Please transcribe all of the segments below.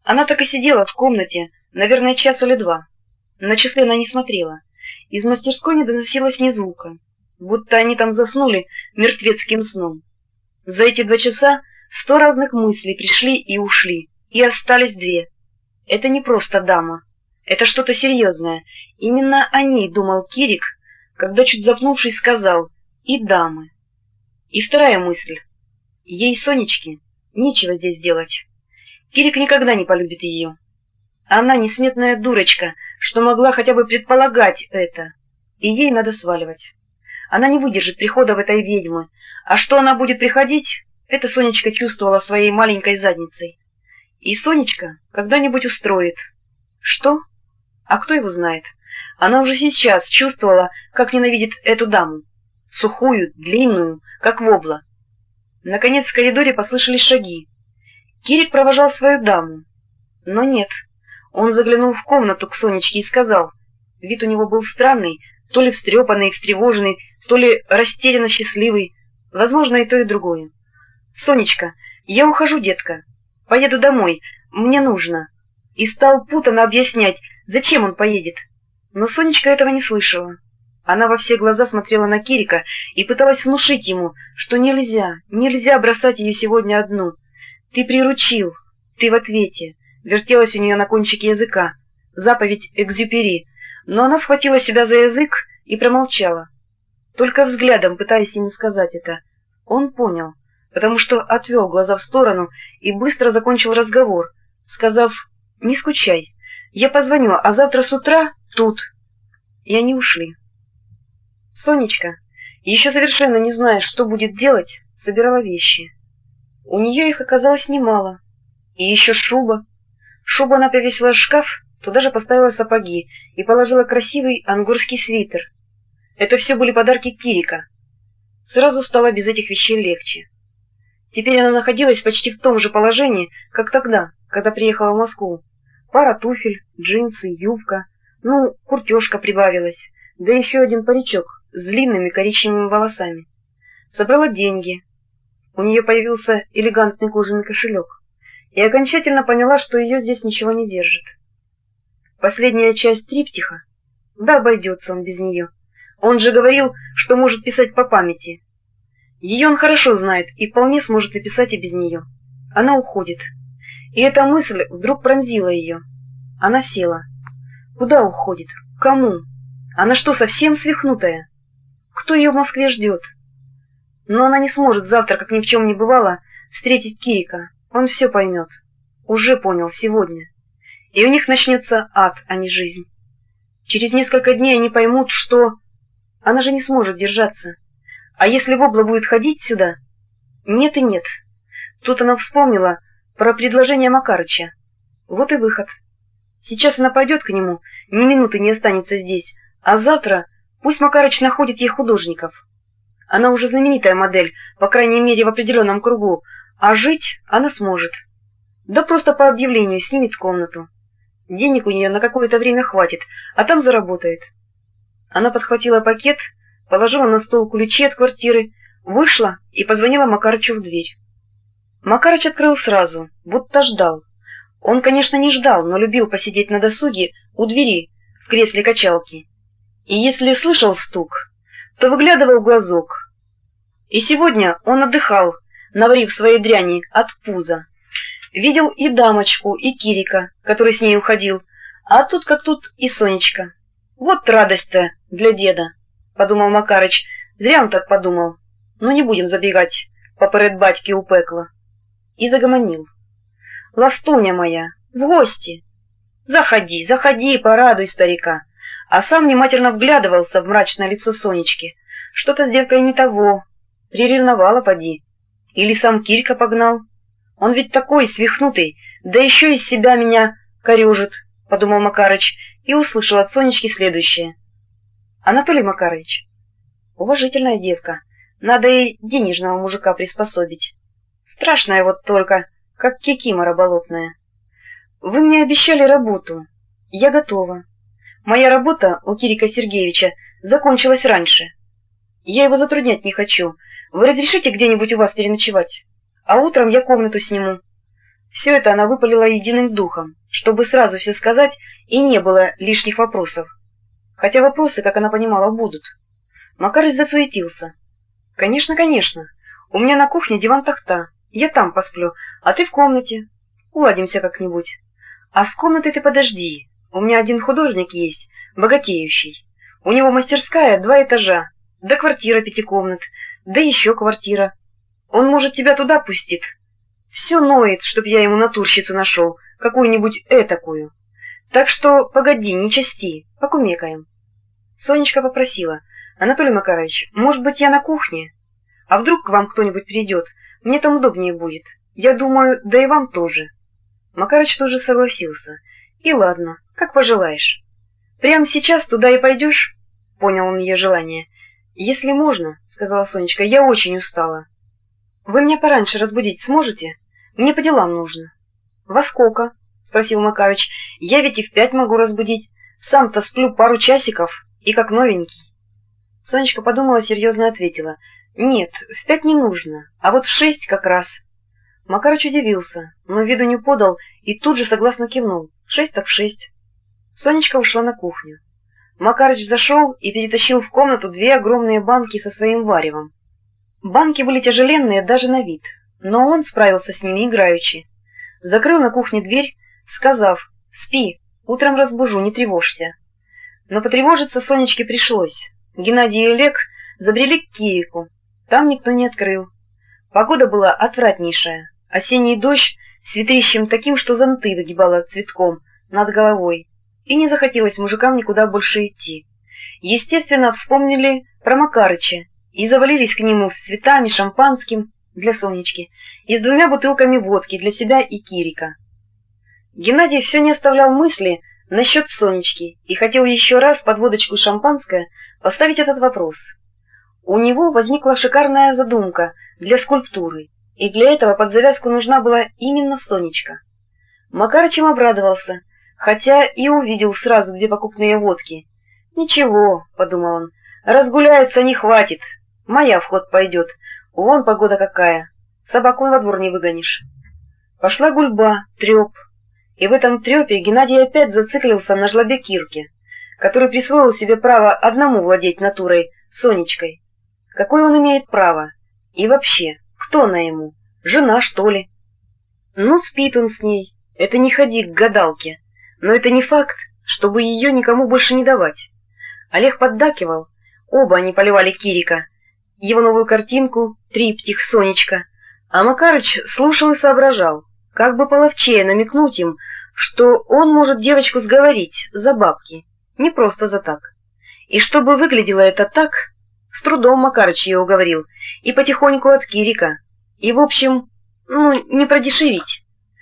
Она так и сидела в комнате, наверное, час или два. На часы она не смотрела. Из мастерской не доносилось ни звука, будто они там заснули мертвецким сном. За эти 2 часа 100 разных мыслей пришли и ушли, и остались 2. Это не просто дама, это что-то серьезное. Именно о ней думал Кирик, когда, чуть запнувшись, сказал «и дамы». И вторая мысль. Ей, Сонечке, нечего здесь делать. Кирик никогда не полюбит ее. Она несметная дурочка, что могла хотя бы предполагать это. И ей надо сваливать. Она не выдержит прихода этой ведьмы. А что она будет приходить, это Сонечка чувствовала своей маленькой задницей. И Сонечка когда-нибудь устроит. Что? А кто его знает? Она уже сейчас чувствовала, как ненавидит эту даму. Сухую, длинную, как вобла. Наконец в коридоре послышались шаги. Кирик провожал свою даму. Но нет. Он заглянул в комнату к Сонечке и сказал. Вид у него был странный, то ли встрепанный и встревоженный, то ли растерянно счастливый. Возможно, и то, и другое. «Сонечка, я ухожу, детка. Поеду домой. Мне нужно». И стал путанно объяснять, зачем он поедет. Но Сонечка этого не слышала. Она во все глаза смотрела на Кирика и пыталась внушить ему, что нельзя бросать ее сегодня одну. «Ты приручил, ты в ответе», — вертелась у нее на кончике языка. Заповедь Экзюпери. Но она схватила себя за язык и промолчала. Только взглядом пытаясь ему сказать это. Он понял, потому что отвел глаза в сторону и быстро закончил разговор, сказав «Не скучай, я позвоню, а завтра с утра тут». И они ушли. Сонечка, еще совершенно не зная, что будет делать, собирала вещи. У нее их оказалось немало. И еще шуба. Шубу она повесила в шкаф, туда же поставила сапоги и положила красивый ангорский свитер. Это все были подарки Кирика. Сразу стало без этих вещей легче. Теперь она находилась почти в том же положении, как тогда, когда приехала в Москву. Пара туфель, джинсы, юбка, куртежка прибавилась, да еще один паричок с длинными коричневыми волосами. Собрала деньги. У нее появился элегантный кожаный кошелек. И окончательно поняла, что ее здесь ничего не держит. Последняя часть триптиха. Да, обойдется он без нее. Он же говорил, что может писать по памяти. Ее он хорошо знает и вполне сможет написать и без нее. Она уходит. И эта мысль вдруг пронзила ее. Она села. Куда уходит? Кому? Она что, совсем свихнутая? Кто ее в Москве ждет? Но она не сможет завтра, как ни в чем не бывало, встретить Кирика. Он все поймет. Уже понял сегодня. И у них начнется ад, а не жизнь. Через несколько дней они поймут, что... Она же не сможет держаться. А если вобла будет ходить сюда? Нет и нет. Тут она вспомнила про предложение Макарыча. Вот и выход. Сейчас она пойдет к нему, ни минуты не останется здесь, а завтра пусть Макарыч находит ей художников. Она уже знаменитая модель, по крайней мере в определенном кругу, а жить она сможет. Да просто по объявлению снимет комнату. Денег у нее на какое-то время хватит, а там заработает. Она подхватила пакет, положила на стол ключи от квартиры, вышла и позвонила Макарычу в дверь. Макарыч открыл сразу, будто ждал. Он, конечно, не ждал, но любил посидеть на досуге у двери в кресле качалки. И если слышал стук, то выглядывал в глазок. И сегодня он отдыхал, наварив своей дряни от пуза. Видел и дамочку, и Кирика, который с ней уходил, а тут как тут и Сонечка. Вот радость-то для деда, подумал Макарыч. Зря он так подумал. Но не будем забегать поперед батьки у пекла. И загомонил. Ластуня моя, в гости. Заходи, заходи, порадуй старика. А сам внимательно вглядывался в мрачное лицо Сонечки. Что-то с девкой не того. Приревновала поди. Или сам Кирика погнал. Он ведь такой свихнутый, да еще из себя меня корежит, подумал Макарыч и услышал от Сонечки следующее. Анатолий Макарыч, уважительная девка, надо и денежного мужика приспособить. Страшная вот только, как кикимора болотная. Вы мне обещали работу. Я готова. Моя работа у Кирика Сергеевича закончилась раньше. Я его затруднять не хочу. Вы разрешите где-нибудь у вас переночевать? А утром я комнату сниму. Все это она выпалила единым духом, чтобы сразу все сказать и не было лишних вопросов. Хотя вопросы, как она понимала, будут. Макарыч засуетился. «Конечно, конечно. У меня на кухне диван-тахта. Я там посплю, а ты в комнате. Уладимся как-нибудь. А с комнатой ты подожди. У меня один художник есть, богатеющий. У него мастерская 2 этажа, да квартира 5 комнат, да еще квартира. Он, может, тебя туда пустит. Все ноет, чтоб я ему натурщицу нашел, какую-нибудь этакую. Так что погоди, не части, покумекаем». Сонечка попросила: «Анатолий Макарович, может быть, я на кухне? А вдруг к вам кто-нибудь придет? Мне там удобнее будет. Я думаю, да и вам тоже». Макарыч тоже согласился. «И ладно, как пожелаешь. Прямо сейчас туда и пойдешь?» Понял он ее желание. «Если можно, — сказала Сонечка, — я очень устала. Вы меня пораньше разбудить сможете? Мне по делам нужно». «Во сколько?» — спросил Макарыч. «Я ведь и в 5 могу разбудить. Сам-то сплю пару часиков и как новенький». Сонечка подумала, серьезно ответила: «Нет, в 5 не нужно, а вот в 6 как раз». Макарыч удивился, но виду не подал и тут же согласно кивнул: «В 6 так в 6». Сонечка ушла на кухню. Макарыч зашел и перетащил в комнату 2 огромные банки со своим варевом. Банки были тяжеленные даже на вид, но он справился с ними играючи. Закрыл на кухне дверь, сказав: «Спи, утром разбужу, не тревожься». Но потревожиться Сонечке пришлось. Геннадий и Олег забрели к Кирику. Там никто не открыл. Погода была отвратнейшая. Осенний дождь с ветрищем таким, что зонты выгибало цветком над головой. И не захотелось мужикам никуда больше идти. Естественно, вспомнили про Макарыча и завалились к нему с цветами, шампанским для Сонечки и с 2 бутылками водки для себя и Кирика. Геннадий все не оставлял мысли насчет Сонечки и хотел еще раз под водочку и шампанское поставить этот вопрос. У него возникла шикарная задумка для скульптуры, и для этого под завязку нужна была именно Сонечка. Макарыч им обрадовался, хотя и увидел сразу 2 покупные водки. «Ничего, — подумал он, — разгуляются, не хватит. Моя в ход пойдет. Вон погода какая. Собаку во двор не выгонишь». Пошла гульба, треп. И в этом трепе Геннадий опять зациклился на жлобе Кирке, который присвоил себе право одному владеть натурой, Сонечкой. Какое он имеет право? И вообще, кто она ему? Жена, что ли? Ну, спит он с ней. Это не ходи к гадалке. Но это не факт, чтобы ее никому больше не давать. Олег поддакивал. Оба они поливали Кирика. Его новую картинку «Триптих Сонечка». А Макарыч слушал и соображал, как бы половчее намекнуть им, что он может девочку сговорить за бабки, не просто за так. И чтобы выглядело это так, с трудом Макарыч ее уговорил, и потихоньку от Кирика. И, в общем, не продешевить.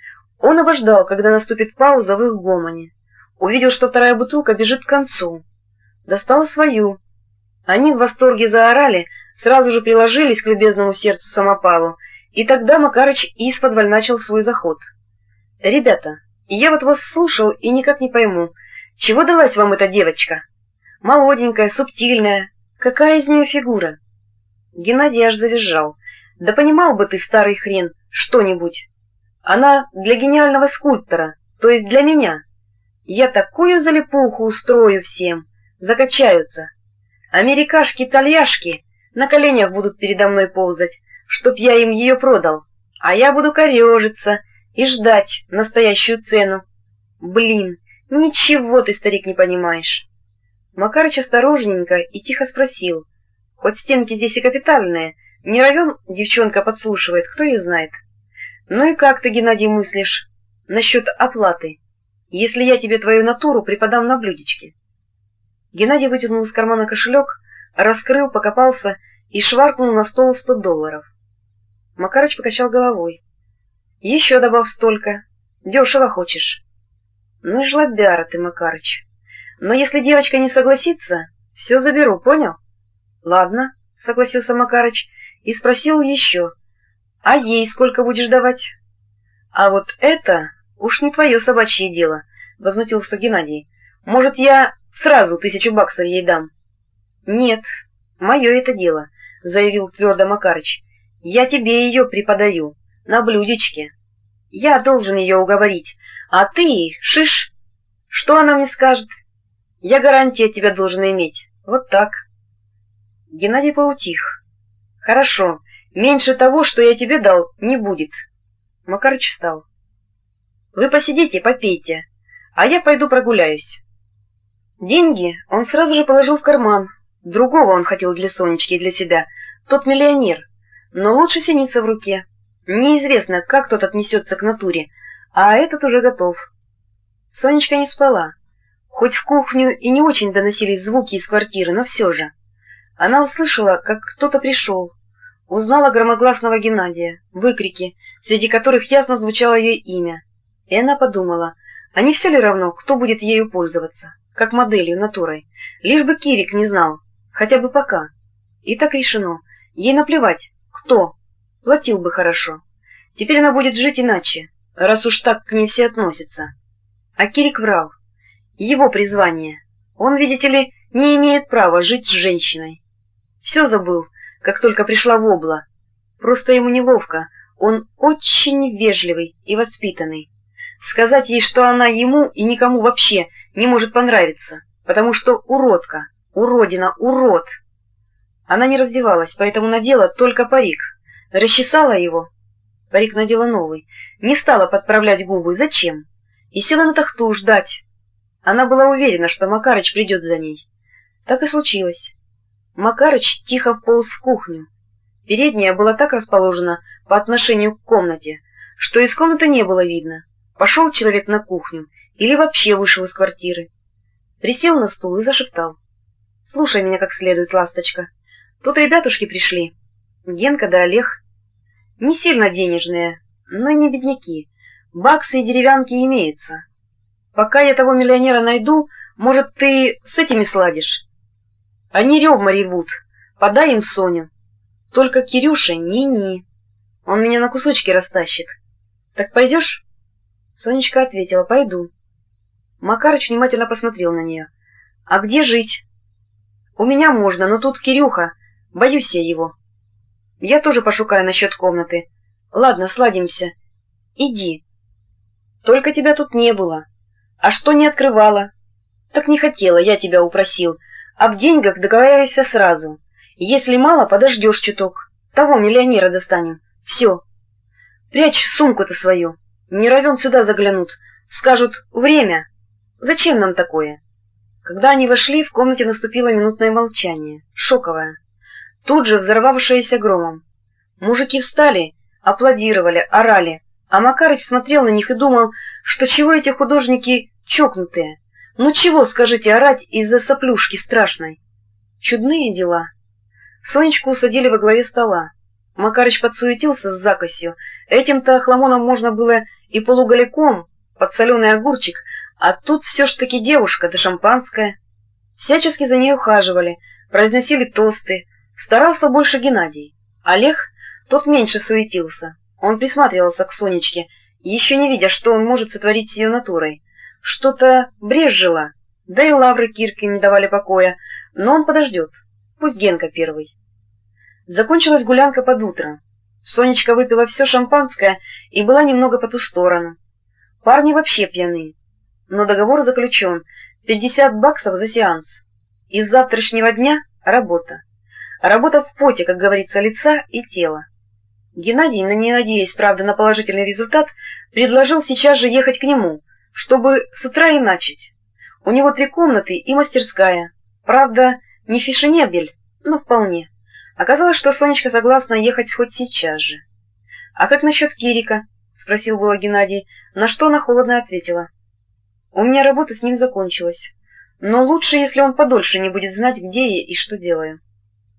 Он обождал, когда наступит пауза в их гомоне. Увидел, что 2-я бутылка бежит к концу. Достал свою. Они в восторге заорали, сразу же приложились к любезному сердцу самопалу, и тогда Макарыч исподволь начал свой заход. «Ребята, я вот вас слушал и никак не пойму, чего далась вам эта девочка? Молоденькая, субтильная. Какая из нее фигура?» Геннадий аж завизжал. «Да понимал бы ты, старый хрен, что-нибудь. Она для гениального скульптора, то есть для меня. Я такую залипуху устрою всем, закачаются. Америкашки-итальяшки на коленях будут передо мной ползать, чтоб я им ее продал, а я буду корежиться и ждать настоящую цену. Блин, ничего ты, старик, не понимаешь». Макарыч осторожненько и тихо спросил: «Хоть стенки здесь и капитальные, не равен девчонка подслушивает, кто ее знает? Ну и как ты, Геннадий, мыслишь насчет оплаты, если я тебе твою натуру преподам на блюдечке?» Геннадий вытянул из кармана кошелек, раскрыл, покопался и шваркнул на стол $100. Макарыч покачал головой. «Еще добавь столько. Дешево хочешь?» «Ну и жлобяра ты, Макарыч. Но если девочка не согласится, все заберу, понял?» «Ладно», — согласился Макарыч и спросил еще: «А ей сколько будешь давать?» «А вот это уж не твое собачье дело», — возмутился Геннадий. «Может, я сразу $1000 ей дам?» «Нет, мое это дело», — заявил твердо Макарыч. «Я тебе ее преподаю на блюдечке. Я должен ее уговорить, а ты, шиш, что она мне скажет? Я гарантии от тебя должен иметь. Вот так. Геннадий поутих. Хорошо, меньше того, что я тебе дал, не будет. Макарыч встал. Вы посидите, попейте, а я пойду прогуляюсь. Деньги он сразу же положил в карман. Другого он хотел для Сонечки и для себя. Тот миллионер. Но лучше синица в руке. Неизвестно, как тот отнесется к натуре, а этот уже готов. Сонечка не спала. Хоть в кухню и не очень доносились звуки из квартиры, но все же. Она услышала, как кто-то пришел. Узнала громогласного Геннадия, выкрики, среди которых ясно звучало ее имя. И она подумала, а не все ли равно, кто будет ею пользоваться, как моделью, натурой, лишь бы Кирик не знал, хотя бы пока. И так решено, ей наплевать, кто, платил бы хорошо. Теперь она будет жить иначе, раз уж так к ней все относятся. А Кирик врал. Его призвание. Он, видите ли, не имеет права жить с женщиной. Все забыл, как только пришла вобла. Просто ему неловко, он очень вежливый и воспитанный. Сказать ей, что она ему и никому вообще не может понравиться, потому что уродка, уродина, урод. Она не раздевалась, поэтому надела только парик. Расчесала его. Парик надела новый. Не стала подправлять губы. Зачем? И села на тахту ждать. Она была уверена, что Макарыч придет за ней. Так и случилось. Макарыч тихо вполз в кухню. Передняя была так расположена по отношению к комнате, что из комнаты не было видно, пошел человек на кухню или вообще вышел из квартиры. Присел на стул и зашептал. — Слушай меня как следует, ласточка. Тут ребятушки пришли. Генка да Олег. Не сильно денежные, но не бедняки. Баксы и деревянки имеются. Пока я того миллионера найду, может, ты с этими сладишь? Они ревма ревут. Подай им Соню. Только Кирюша ни-ни. Он меня на кусочки растащит. Так пойдешь? Сонечка ответила: пойду. Макарыч внимательно посмотрел на нее. А где жить? У меня можно, но тут Кирюха. Боюсь я его. Я тоже пошукаю насчет комнаты. Ладно, сладимся. Иди. Только тебя тут не было. А что не открывала? Так не хотела, я тебя упросил. А в деньгах договаривайся сразу. Если мало, подождешь чуток. Того миллионера достанем. Все. Прячь сумку-то свою. Не равен сюда заглянут. Скажут: время. Зачем нам такое? Когда они вошли, в комнате наступило минутное молчание. Шоковое. Тут же взорвавшееся громом. Мужики встали, аплодировали, орали. А Макарыч смотрел на них и думал, что чего эти художники чокнутые. Ну чего, скажите, орать из-за соплюшки страшной? Чудные дела. Сонечку усадили во главе стола. Макарыч подсуетился с закосью. Этим-то охламоном можно было и полуголяком, под соленый огурчик, а тут все ж таки девушка да шампанское. Всячески за ней ухаживали, произносили тосты. Старался больше Геннадий. Олег, тот меньше суетился. Он присматривался к Сонечке, еще не видя, что он может сотворить с ее натурой. Что-то брезжило, да и лавры Кирке не давали покоя, но он подождет. Пусть Генка первый. Закончилась гулянка под утро. Сонечка выпила все шампанское и была немного по ту сторону. Парни вообще пьяные. Но договор заключен. 50 баксов за сеанс. И с завтрашнего дня работа. Работа в поте, как говорится, лица и тела. Геннадий, не надеясь, правда, на положительный результат, предложил сейчас же ехать к нему, чтобы с утра и начать. У него 3 комнаты и мастерская. Правда, не фешенебель, но вполне. Оказалось, что Сонечка согласна ехать хоть сейчас же. — А как насчет Кирика? — спросил было Геннадий, на что она холодно ответила. — У меня работа с ним закончилась. Но лучше, если он подольше не будет знать, где я и что делаю.